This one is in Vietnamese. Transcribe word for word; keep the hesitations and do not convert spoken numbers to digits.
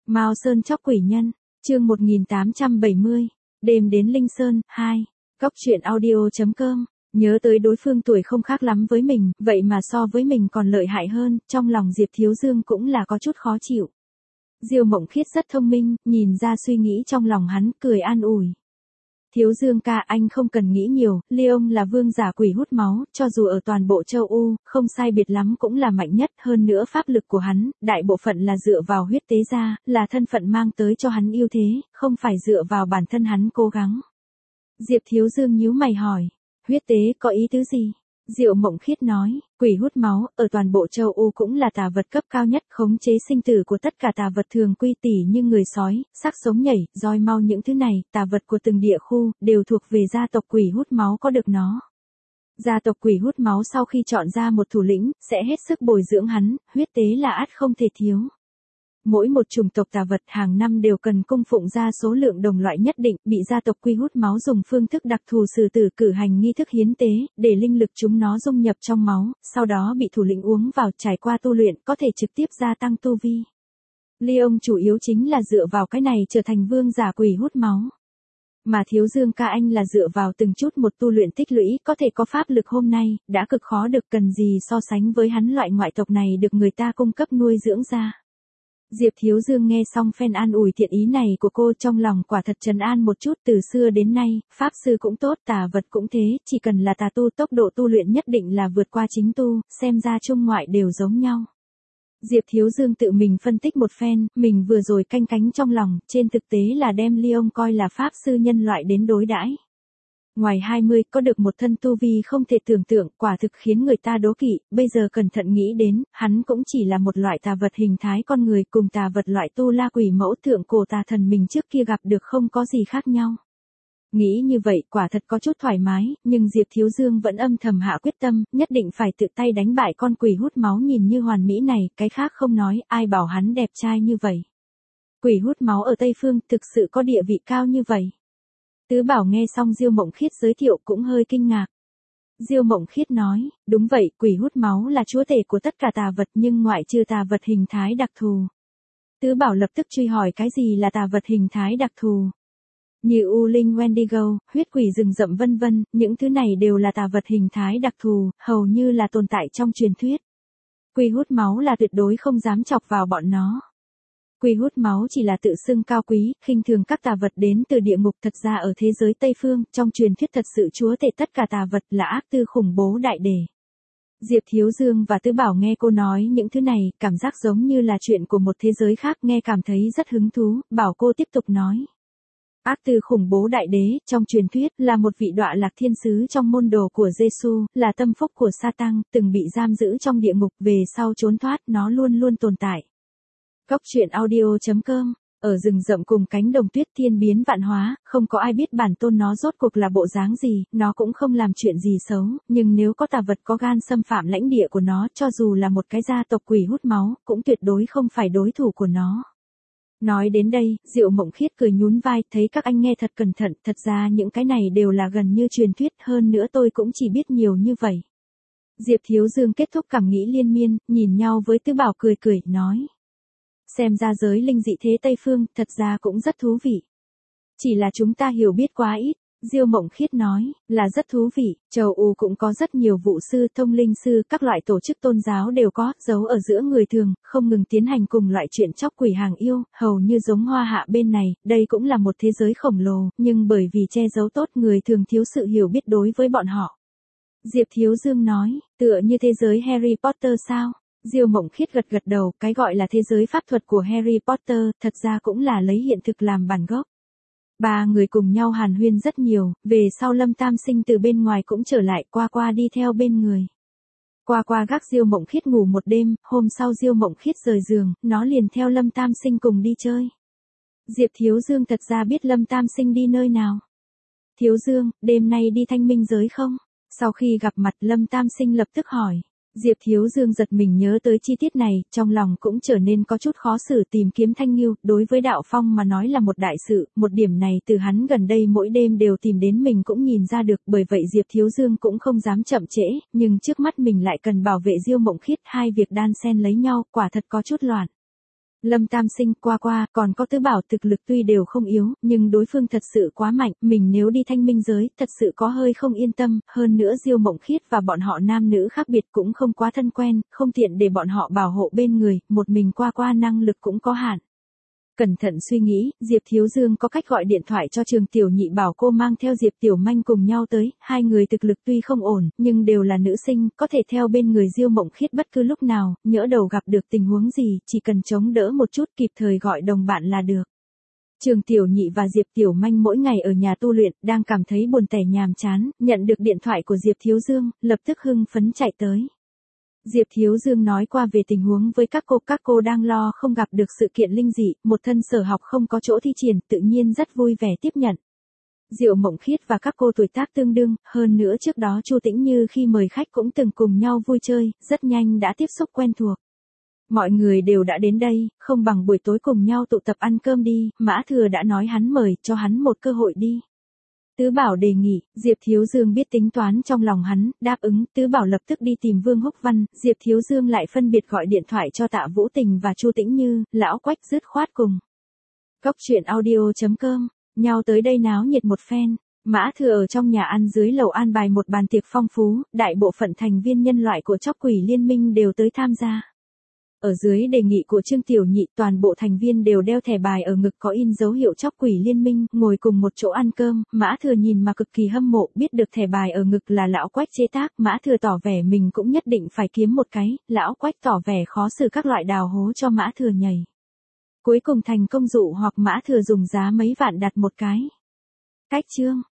Mao Sơn chóc quỷ nhân, chương một nghìn tám trăm bảy mươi, đêm đến Linh Sơn, hai, góc truyện audio.com, nhớ tới đối phương tuổi không khác lắm với mình, vậy mà so với mình còn lợi hại hơn, trong lòng Diệp Thiếu Dương cũng là có chút khó chịu. Diêu Mộng Khiết rất thông minh, nhìn ra suy nghĩ trong lòng hắn, cười an ủi. Thiếu Dương ca, anh không cần nghĩ nhiều, Leon là vương giả quỷ hút máu, cho dù ở toàn bộ châu U, không sai biệt lắm cũng là mạnh nhất, hơn nữa pháp lực của hắn, đại bộ phận là dựa vào huyết tế ra, là thân phận mang tới cho hắn ưu thế, không phải dựa vào bản thân hắn cố gắng. Diệp Thiếu Dương nhíu mày hỏi, huyết tế có ý tứ gì? Diệu Mộng Khiết nói, quỷ hút máu, ở toàn bộ châu U cũng là tà vật cấp cao nhất, khống chế sinh tử của tất cả tà vật thường quy tỉ như người sói, xác sống nhảy, roi mau những thứ này, tà vật của từng địa khu, đều thuộc về gia tộc quỷ hút máu có được nó. Gia tộc quỷ hút máu sau khi chọn ra một thủ lĩnh, sẽ hết sức bồi dưỡng hắn, huyết tế là ắt không thể thiếu. Mỗi một chủng tộc tà vật hàng năm đều cần cung phụng ra số lượng đồng loại nhất định, bị gia tộc quy hút máu dùng phương thức đặc thù xử tử cử hành nghi thức hiến tế, để linh lực chúng nó dung nhập trong máu, sau đó bị thủ lĩnh uống vào trải qua tu luyện, có thể trực tiếp gia tăng tu vi. Leon chủ yếu chính là dựa vào cái này trở thành vương giả quỷ hút máu. Mà Thiếu Dương ca anh là dựa vào từng chút một tu luyện tích lũy, có thể có pháp lực hôm nay, đã cực khó được, cần gì so sánh với hắn loại ngoại tộc này được người ta cung cấp nuôi dưỡng ra. Diệp Thiếu Dương nghe xong phen an ủi thiện ý này của cô, trong lòng quả thật trấn an một chút. Từ xưa đến nay, pháp sư cũng tốt, tà vật cũng thế, chỉ cần là tà tu, tốc độ tu luyện nhất định là vượt qua chính tu, xem ra trung ngoại đều giống nhau. Diệp Thiếu Dương tự mình phân tích một phen, mình vừa rồi canh cánh trong lòng, trên thực tế là đem Leon coi là pháp sư nhân loại đến đối đãi. Ngoài hai mươi, có được một thân tu vi không thể tưởng tượng, quả thực khiến người ta đố kỵ, bây giờ cẩn thận nghĩ đến, hắn cũng chỉ là một loại tà vật hình thái con người, cùng tà vật loại tu la quỷ mẫu thượng cổ tà thần mình trước kia gặp được không có gì khác nhau. Nghĩ như vậy, quả thật có chút thoải mái, nhưng Diệp Thiếu Dương vẫn âm thầm hạ quyết tâm, nhất định phải tự tay đánh bại con quỷ hút máu nhìn như hoàn mỹ này, cái khác không nói, ai bảo hắn đẹp trai như vậy. Quỷ hút máu ở Tây Phương thực sự có địa vị cao như vậy. Tứ Bảo nghe xong Diêu Mộng Khiết giới thiệu cũng hơi kinh ngạc. Diêu Mộng Khiết nói, đúng vậy, quỷ hút máu là chúa tể của tất cả tà vật nhưng ngoại trừ tà vật hình thái đặc thù. Tứ Bảo lập tức truy hỏi cái gì là tà vật hình thái đặc thù. Như U Linh Wendigo, huyết quỷ rừng rậm vân vân, những thứ này đều là tà vật hình thái đặc thù, hầu như là tồn tại trong truyền thuyết. Quỷ hút máu là tuyệt đối không dám chọc vào bọn nó. Quỷ hút máu chỉ là tự xưng cao quý, khinh thường các tà vật đến từ địa ngục, thật ra ở thế giới Tây Phương, trong truyền thuyết thật sự chúa tể tất cả tà vật là ác tư khủng bố đại đề. Diệp Thiếu Dương và Tứ Bảo nghe cô nói những thứ này, cảm giác giống như là chuyện của một thế giới khác, nghe cảm thấy rất hứng thú, bảo cô tiếp tục nói. Ác tư khủng bố đại đế, trong truyền thuyết, là một vị đọa lạc thiên sứ trong môn đồ của Giê-xu, là tâm phúc của Sa-tăng, từng bị giam giữ trong địa ngục, về sau trốn thoát, nó luôn luôn tồn tại. Góc truyện audio.com, ở rừng rậm cùng cánh đồng tuyết thiên biến vạn hóa, không có ai biết bản tôn nó rốt cuộc là bộ dáng gì, nó cũng không làm chuyện gì xấu, nhưng nếu có tà vật có gan xâm phạm lãnh địa của nó, cho dù là một cái gia tộc quỷ hút máu, cũng tuyệt đối không phải đối thủ của nó. Nói đến đây, Diệu Mộng Khiết cười nhún vai, thấy các anh nghe thật cẩn thận, thật ra những cái này đều là gần như truyền thuyết, hơn nữa tôi cũng chỉ biết nhiều như vậy. Diệp Thiếu Dương kết thúc cảm nghĩ liên miên, nhìn nhau với Tứ Bảo cười cười, nói. Xem ra giới linh dị thế Tây Phương, thật ra cũng rất thú vị. Chỉ là chúng ta hiểu biết quá ít, Diêu Mộng Khiết nói, là rất thú vị, châu U cũng có rất nhiều vụ sư, thông linh sư, các loại tổ chức tôn giáo đều có, giấu ở giữa người thường, không ngừng tiến hành cùng loại chuyện chóc quỷ hàng yêu, hầu như giống Hoa Hạ bên này, đây cũng là một thế giới khổng lồ, nhưng bởi vì che giấu tốt người thường thiếu sự hiểu biết đối với bọn họ. Diệp Thiếu Dương nói, tựa như thế giới Harry Potter sao? Diêu Mộng Khiết gật gật đầu, cái gọi là thế giới pháp thuật của Harry Potter, thật ra cũng là lấy hiện thực làm bản gốc. Ba người cùng nhau hàn huyên rất nhiều, về sau Lâm Tam Sinh từ bên ngoài cũng trở lại, Qua Qua đi theo bên người. Qua Qua gác Diêu Mộng Khiết ngủ một đêm, hôm sau Diêu Mộng Khiết rời giường, nó liền theo Lâm Tam Sinh cùng đi chơi. Diệp Thiếu Dương thật ra biết Lâm Tam Sinh đi nơi nào. Thiếu Dương, đêm nay đi Thanh Minh giới không? Sau khi gặp mặt Lâm Tam Sinh lập tức hỏi. Diệp Thiếu Dương giật mình nhớ tới chi tiết này, trong lòng cũng trở nên có chút khó xử, tìm kiếm Thanh Nghiêu, đối với Đạo Phong mà nói là một đại sự, một điểm này từ hắn gần đây mỗi đêm đều tìm đến mình cũng nhìn ra được, bởi vậy Diệp Thiếu Dương cũng không dám chậm trễ, nhưng trước mắt mình lại cần bảo vệ Diêu Mộng Khiết, hai việc đan xen lấy nhau, quả thật có chút loạn. Lâm Tam Sinh qua qua, còn có Tứ Bảo thực lực tuy đều không yếu, nhưng đối phương thật sự quá mạnh, mình nếu đi thanh minh giới, thật sự có hơi không yên tâm, hơn nữa Diêu Mộng Khiết và bọn họ nam nữ khác biệt cũng không quá thân quen, không tiện để bọn họ bảo hộ bên người, một mình qua qua năng lực cũng có hạn. Cẩn thận suy nghĩ, Diệp Thiếu Dương có cách gọi điện thoại cho Trường Tiểu Nhị bảo cô mang theo Diệp Tiểu Manh cùng nhau tới, hai người thực lực tuy không ổn, nhưng đều là nữ sinh, có thể theo bên người Diêu Mộng Khiết bất cứ lúc nào, nhỡ đầu gặp được tình huống gì, chỉ cần chống đỡ một chút kịp thời gọi đồng bạn là được. Trường Tiểu Nhị và Diệp Tiểu Manh mỗi ngày ở nhà tu luyện, đang cảm thấy buồn tẻ nhàm chán, nhận được điện thoại của Diệp Thiếu Dương, lập tức hưng phấn chạy tới. Diệp Thiếu Dương nói qua về tình huống với các cô, các cô đang lo không gặp được sự kiện linh dị, một thân sở học không có chỗ thi triển, tự nhiên rất vui vẻ tiếp nhận. Diệu Mộng Khiết và các cô tuổi tác tương đương, hơn nữa trước đó Chu Tĩnh Như khi mời khách cũng từng cùng nhau vui chơi, rất nhanh đã tiếp xúc quen thuộc. Mọi người đều đã đến đây, không bằng buổi tối cùng nhau tụ tập ăn cơm đi, Mã Thừa đã nói hắn mời, cho hắn một cơ hội đi. Tứ Bảo đề nghị, Diệp Thiếu Dương biết tính toán trong lòng hắn, đáp ứng, Tứ Bảo lập tức đi tìm Vương Húc Văn, Diệp Thiếu Dương lại phân biệt gọi điện thoại cho Tạ Vũ Tình và Chu Tĩnh Như, lão Quách dứt khoát cùng. Cốc truyện audio chấm com, nhau tới đây náo nhiệt một phen, Mã Thừa ở trong nhà ăn dưới lầu an bài một bàn tiệc phong phú, đại bộ phận thành viên nhân loại của Chóc Quỷ Liên Minh đều tới tham gia. Ở dưới đề nghị của Trương Tiểu Nhị, toàn bộ thành viên đều đeo thẻ bài ở ngực có in dấu hiệu Chóc Quỷ Liên Minh, ngồi cùng một chỗ ăn cơm, Mã Thừa nhìn mà cực kỳ hâm mộ, biết được thẻ bài ở ngực là lão Quách chế tác, Mã Thừa tỏ vẻ mình cũng nhất định phải kiếm một cái, lão Quách tỏ vẻ khó xử các loại đào hố cho Mã Thừa nhảy. Cuối cùng thành công dụ hoặc Mã Thừa dùng giá mấy vạn đặt một cái. Cách chương